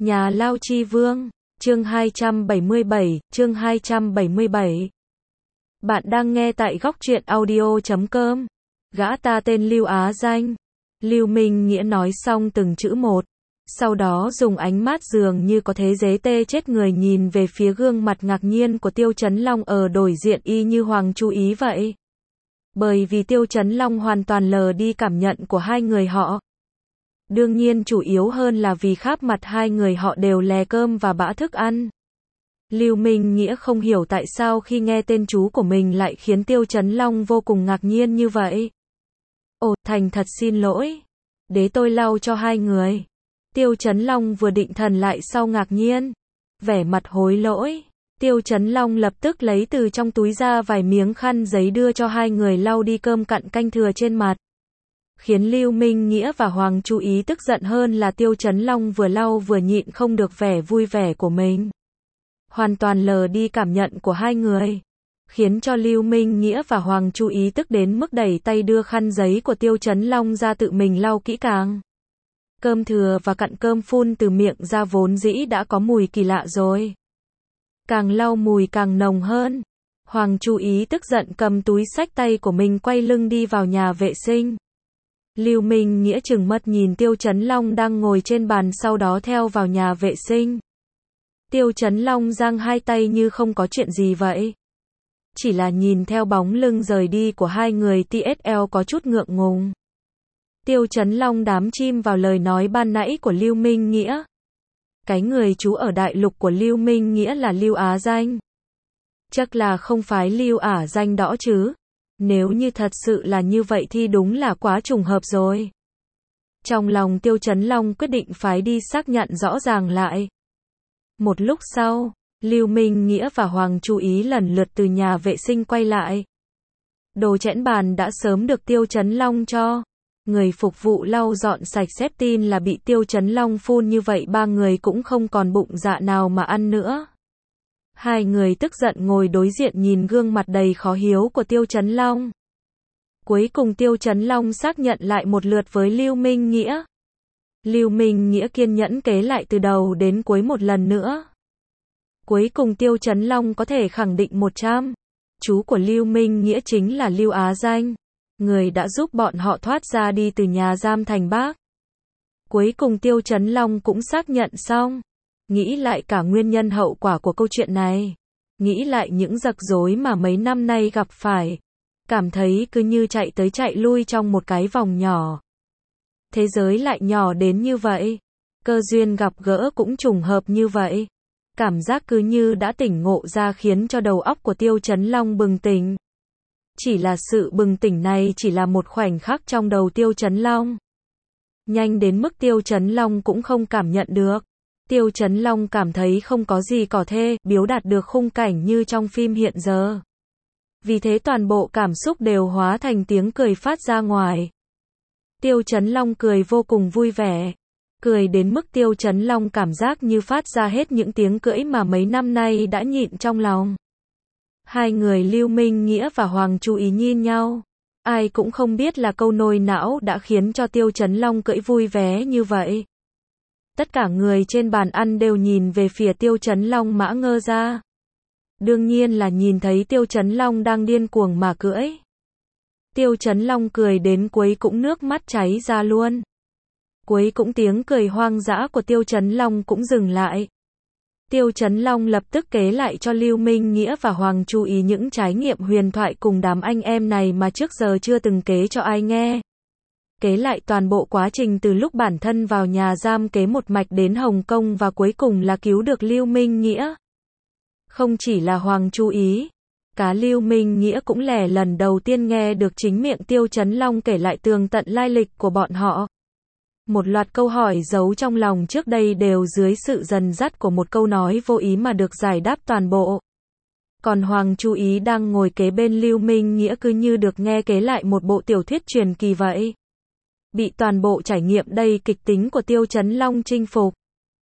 Nhà Lao Chi Vương, chương 277, chương 277. Bạn đang nghe tại góc truyện audio.com. Gã ta tên Lưu Á Danh. Lưu Minh Nghĩa nói xong từng chữ một. Sau đó dùng ánh mắt dường như có thế giới tê chết người nhìn về phía gương mặt ngạc nhiên của Tiêu Chấn Long ở đối diện y như Hoàng chú ý vậy. Bởi vì Tiêu Chấn Long hoàn toàn lờ đi cảm nhận của hai người họ. Đương nhiên chủ yếu hơn là vì khắp mặt hai người họ đều lè cơm và bã thức ăn. Lưu Minh Nghĩa không hiểu tại sao khi nghe tên chú của mình lại khiến Tiêu Chấn Long vô cùng ngạc nhiên như vậy. Ồ, thành thật xin lỗi. Để tôi lau cho hai người. Tiêu Chấn Long vừa định thần lại sau ngạc nhiên. Vẻ mặt hối lỗi. Tiêu Chấn Long lập tức lấy từ trong túi ra vài miếng khăn giấy đưa cho hai người lau đi cơm cặn canh thừa trên mặt. Khiến Lưu Minh Nghĩa và Hoàng chú ý tức giận hơn là Tiêu Chấn Long vừa lau vừa nhịn không được vẻ vui vẻ của mình. Hoàn toàn lờ đi cảm nhận của hai người. Khiến cho Lưu Minh Nghĩa và Hoàng chú ý tức đến mức đẩy tay đưa khăn giấy của Tiêu Chấn Long ra tự mình lau kỹ càng. Cơm thừa và cặn cơm phun từ miệng ra vốn dĩ đã có mùi kỳ lạ rồi. Càng lau mùi càng nồng hơn. Hoàng chú ý tức giận cầm túi xách tay của mình quay lưng đi vào nhà vệ sinh. Lưu Minh Nghĩa trừng mắt nhìn Tiêu Chấn Long đang ngồi trên bàn sau đó theo vào nhà vệ sinh. Tiêu Chấn Long giang hai tay như không có chuyện gì vậy. Chỉ là nhìn theo bóng lưng rời đi của hai người TSL có chút ngượng ngùng. Tiêu Chấn Long đám chim vào lời nói ban nãy của Lưu Minh Nghĩa. Cái người trú ở đại lục của Lưu Minh Nghĩa là Lưu Á Danh. Chắc là không phải Lưu Á Danh đó chứ. Nếu như thật sự là như vậy thì đúng là quá trùng hợp rồi. Trong lòng Tiêu Chấn Long quyết định phải đi xác nhận rõ ràng lại. Một lúc sau, Lưu Minh Nghĩa và Hoàng chú ý lần lượt từ nhà vệ sinh quay lại. Đồ chẽn bàn đã sớm được Tiêu Chấn Long cho. Người phục vụ lau dọn sạch xếp tin là bị Tiêu Chấn Long phun như vậy ba người cũng không còn bụng dạ nào mà ăn nữa. Hai người tức giận ngồi đối diện nhìn gương mặt đầy khó hiếu của Tiêu Chấn Long. Cuối cùng Tiêu Chấn Long xác nhận lại một lượt với Lưu Minh Nghĩa. Lưu Minh Nghĩa kiên nhẫn kể lại từ đầu đến cuối một lần nữa. Cuối cùng Tiêu Chấn Long có thể khẳng định 100. Chú của Lưu Minh Nghĩa chính là Lưu Á Danh. Người đã giúp bọn họ thoát ra đi từ nhà giam thành Bắc. Cuối cùng Tiêu Chấn Long cũng xác nhận xong. Nghĩ lại cả nguyên nhân hậu quả của câu chuyện này. Nghĩ lại những rắc rối mà mấy năm nay gặp phải. Cảm thấy cứ như chạy tới chạy lui trong một cái vòng nhỏ. Thế giới lại nhỏ đến như vậy. Cơ duyên gặp gỡ cũng trùng hợp như vậy. Cảm giác cứ như đã tỉnh ngộ ra khiến cho đầu óc của Tiêu Chấn Long bừng tỉnh. Chỉ là sự bừng tỉnh này chỉ là một khoảnh khắc trong đầu Tiêu Chấn Long. Nhanh đến mức Tiêu Chấn Long cũng không cảm nhận được. Tiêu Chấn Long cảm thấy không có gì có thể biểu đạt được khung cảnh như trong phim hiện giờ. Vì thế toàn bộ cảm xúc đều hóa thành tiếng cười phát ra ngoài. Tiêu Chấn Long cười vô cùng vui vẻ. Cười đến mức Tiêu Chấn Long cảm giác như phát ra hết những tiếng cưỡi mà mấy năm nay đã nhịn trong lòng. Hai người Lưu Minh Nghĩa và Hoàng chú ý nhìn nhau. Ai cũng không biết là câu nồi não đã khiến cho Tiêu Chấn Long cưỡi vui vẻ như vậy. Tất cả người trên bàn ăn đều nhìn về phía Tiêu Chấn Long mã ngơ ra. Đương nhiên là nhìn thấy Tiêu Chấn Long đang điên cuồng mà cưỡi. Tiêu Chấn Long cười đến cuối cũng nước mắt cháy ra luôn. Cuối cũng tiếng cười hoang dã của Tiêu Chấn Long cũng dừng lại. Tiêu Chấn Long lập tức kể lại cho Lưu Minh Nghĩa và Hoàng chú ý những trải nghiệm huyền thoại cùng đám anh em này mà trước giờ chưa từng kể cho ai nghe. Kể lại toàn bộ quá trình từ lúc bản thân vào nhà giam kế một mạch đến Hồng Kông và cuối cùng là cứu được Lưu Minh Nghĩa. Không chỉ là Hoàng chú ý, cả Lưu Minh Nghĩa cũng lẻ lần đầu tiên nghe được chính miệng Tiêu Chấn Long kể lại tường tận lai lịch của bọn họ. Một loạt câu hỏi giấu trong lòng trước đây đều dưới sự dần dắt của một câu nói vô ý mà được giải đáp toàn bộ. Còn Hoàng chú ý đang ngồi kế bên Lưu Minh Nghĩa cứ như được nghe kể lại một bộ tiểu thuyết truyền kỳ vậy. Bị toàn bộ trải nghiệm đầy kịch tính của Tiêu Chấn Long chinh phục.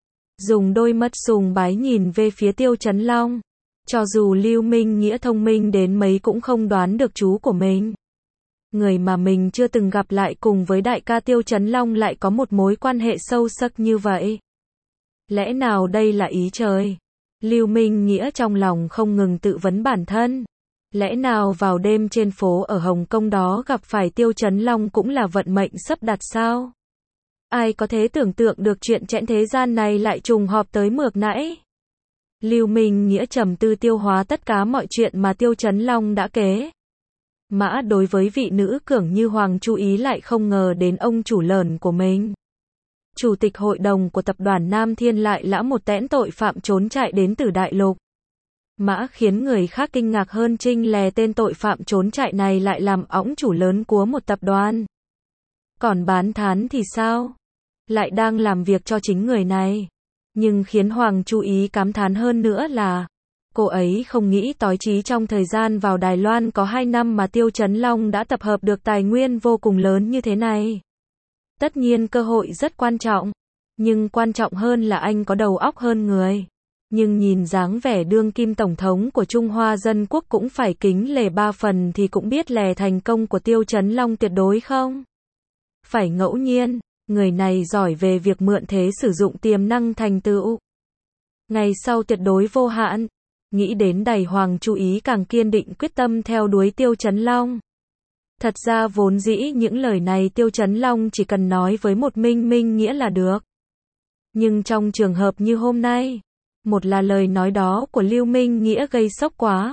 Dùng đôi mắt sùng bái nhìn về phía Tiêu Chấn Long. Cho dù Lưu Minh Nghĩa thông minh đến mấy cũng không đoán được chú của mình. Người mà mình chưa từng gặp lại cùng với đại ca Tiêu Chấn Long lại có một mối quan hệ sâu sắc như vậy. Lẽ nào đây là ý trời? Lưu Minh Nghĩa trong lòng không ngừng tự vấn bản thân. Lẽ nào vào đêm trên phố ở Hồng Kông đó gặp phải Tiêu Chấn Long cũng là vận mệnh sắp đặt sao? Ai có thể tưởng tượng được chuyện chẽn thế gian này lại trùng hợp tới mược nãy? Lưu Minh Nghĩa trầm tư tiêu hóa tất cả mọi chuyện mà Tiêu Chấn Long đã kể. Mã đối với vị nữ cường như Hoàng Chu Ý lại không ngờ đến ông chủ lớn của mình. Chủ tịch hội đồng của tập đoàn Nam Thiên lại là một tẽn tội phạm trốn chạy đến từ Đại Lục. Mã khiến người khác kinh ngạc hơn chinh lè tên tội phạm trốn chạy này lại làm ẵng chủ lớn của một tập đoàn. Còn Bán Thán thì sao? Lại đang làm việc cho chính người này. Nhưng khiến Hoàng Chu Ý cảm thán hơn nữa là cô ấy không nghĩ tối chí trong thời gian vào Đài Loan có 2 năm mà Tiêu Chấn Long đã tập hợp được tài nguyên vô cùng lớn như thế này. Tất nhiên cơ hội rất quan trọng, nhưng quan trọng hơn là anh có đầu óc hơn người. Nhưng nhìn dáng vẻ đương kim tổng thống của Trung Hoa Dân Quốc cũng phải kính lề 3 phần thì cũng biết lè thành công của Tiêu Chấn Long tuyệt đối không? Phải ngẫu nhiên, người này giỏi về việc mượn thế sử dụng tiềm năng thành tựu. Ngày sau tuyệt đối vô hạn. Nghĩ đến đầy Hoàng Chu Ý càng kiên định quyết tâm theo đuổi Tiêu Chấn Long. Thật ra vốn dĩ những lời này Tiêu Chấn Long chỉ cần nói với một Minh Nghĩa là được. Nhưng trong trường hợp như hôm nay, một là lời nói đó của Lưu Minh Nghĩa gây sốc quá.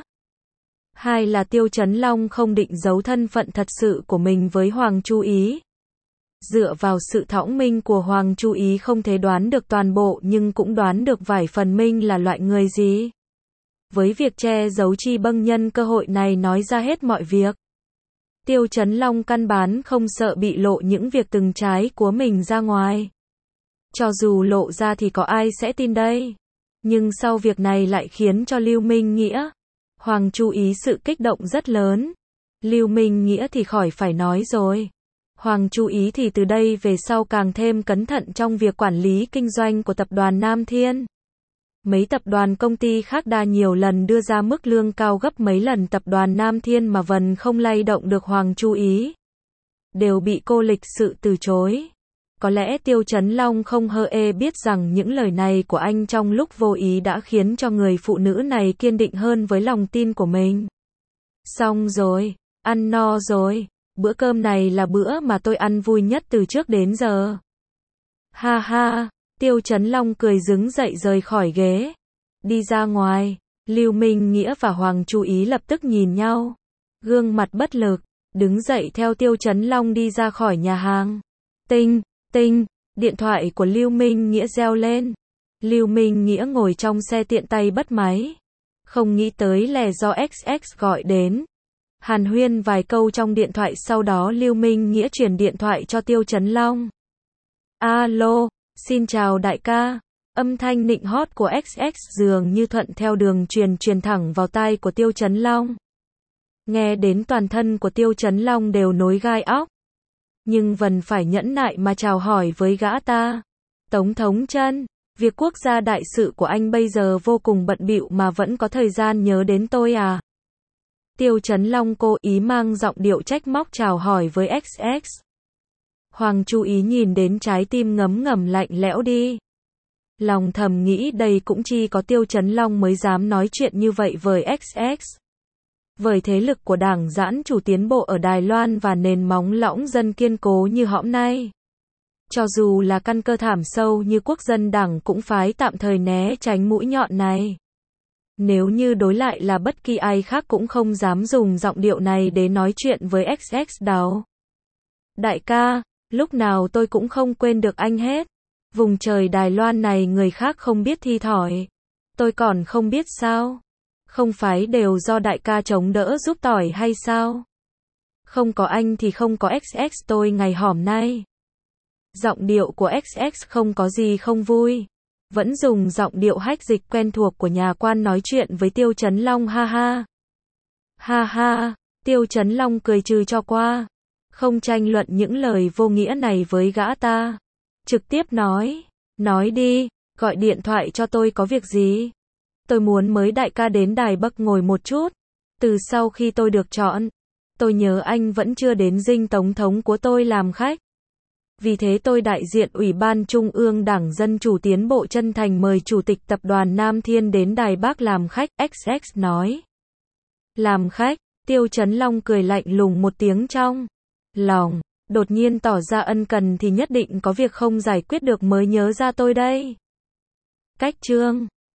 Hai là Tiêu Chấn Long không định giấu thân phận thật sự của mình với Hoàng Chu Ý. Dựa vào sự thõng minh của Hoàng Chu Ý không thể đoán được toàn bộ nhưng cũng đoán được vài phần Minh là loại người gì. Với việc che giấu chi bâng nhân cơ hội này nói ra hết mọi việc. Tiêu Chấn Long căn bản không sợ bị lộ những việc từng trái của mình ra ngoài. Cho dù lộ ra thì có ai sẽ tin đây. Nhưng sau việc này lại khiến cho Lưu Minh Nghĩa, Hoàng Chu Ý sự kích động rất lớn. Lưu Minh Nghĩa thì khỏi phải nói rồi. Hoàng Chu Ý thì từ đây về sau càng thêm cẩn thận trong việc quản lý kinh doanh của tập đoàn Nam Thiên. Mấy tập đoàn công ty khác đã nhiều lần đưa ra mức lương cao gấp mấy lần tập đoàn Nam Thiên mà vẫn không lay động được Hoàng Chu Ý. Đều bị cô lịch sự từ chối. Có lẽ Tiêu Chấn Long không hề biết rằng những lời này của anh trong lúc vô ý đã khiến cho người phụ nữ này kiên định hơn với lòng tin của mình. Xong rồi, ăn no rồi, bữa cơm này là bữa mà tôi ăn vui nhất từ trước đến giờ. Ha ha, Tiêu Chấn Long cười đứng dậy rời khỏi ghế. Đi ra ngoài, Lưu Minh Nghĩa và Hoàng Chu Ý lập tức nhìn nhau. Gương mặt bất lực, đứng dậy theo Tiêu Chấn Long đi ra khỏi nhà hàng. Tinh, tinh, điện thoại của Lưu Minh Nghĩa reo lên. Lưu Minh Nghĩa ngồi trong xe tiện tay bắt máy. Không nghĩ tới là do XX gọi đến. Hàn huyên vài câu trong điện thoại sau đó Lưu Minh Nghĩa chuyển điện thoại cho Tiêu Chấn Long. Alo, xin chào đại ca. Âm thanh nịnh hót của XX dường như thuận theo đường truyền thẳng vào tai của Tiêu Chấn Long. Nghe đến toàn thân của Tiêu Chấn Long đều nối gai óc. Nhưng vẫn phải nhẫn nại mà chào hỏi với gã ta. Tổng thống Trân, việc quốc gia đại sự của anh bây giờ vô cùng bận bịu mà vẫn có thời gian nhớ đến tôi à? Tiêu Chấn Long cố ý mang giọng điệu trách móc chào hỏi với XX. Hoàng Chu Ý nhìn đến trái tim ngấm ngầm lạnh lẽo đi. Lòng thầm nghĩ đây cũng chỉ có Tiêu Chấn Long mới dám nói chuyện như vậy với XX. Với thế lực của Đảng Giãn Chủ tiến bộ ở Đài Loan và nền móng lõng dân kiên cố như hõm nay. Cho dù là căn cơ thảm sâu như Quốc dân Đảng cũng phải tạm thời né tránh mũi nhọn này. Nếu như đối lại là bất kỳ ai khác cũng không dám dùng giọng điệu này để nói chuyện với XX đâu. Đại ca, lúc nào tôi cũng không quên được anh hết. Vùng trời Đài Loan này người khác không biết thi thỏi. Tôi còn không biết sao? Không phải đều do đại ca chống đỡ giúp tỏi hay sao? Không có anh thì không có XX tôi ngày hòm nay. Giọng điệu của XX không có gì không vui. Vẫn dùng giọng điệu hách dịch quen thuộc của nhà quan nói chuyện với Tiêu Chấn Long ha ha. Ha ha, Tiêu Chấn Long cười trừ cho qua. Không tranh luận những lời vô nghĩa này với gã ta. Trực tiếp nói đi, gọi điện thoại cho tôi có việc gì? Tôi muốn mời đại ca đến Đài Bắc ngồi một chút. Từ sau khi tôi được chọn, tôi nhớ anh vẫn chưa đến dinh tổng thống của tôi làm khách. Vì thế tôi đại diện Ủy ban Trung ương Đảng Dân Chủ Tiến bộ chân thành mời Chủ tịch Tập đoàn Nam Thiên đến Đài Bắc làm khách, XX nói. Làm khách, Tiêu Chấn Long cười lạnh lùng một tiếng trong lòng, đột nhiên tỏ ra ân cần thì nhất định có việc không giải quyết được mới nhớ ra tôi đây. Cách chương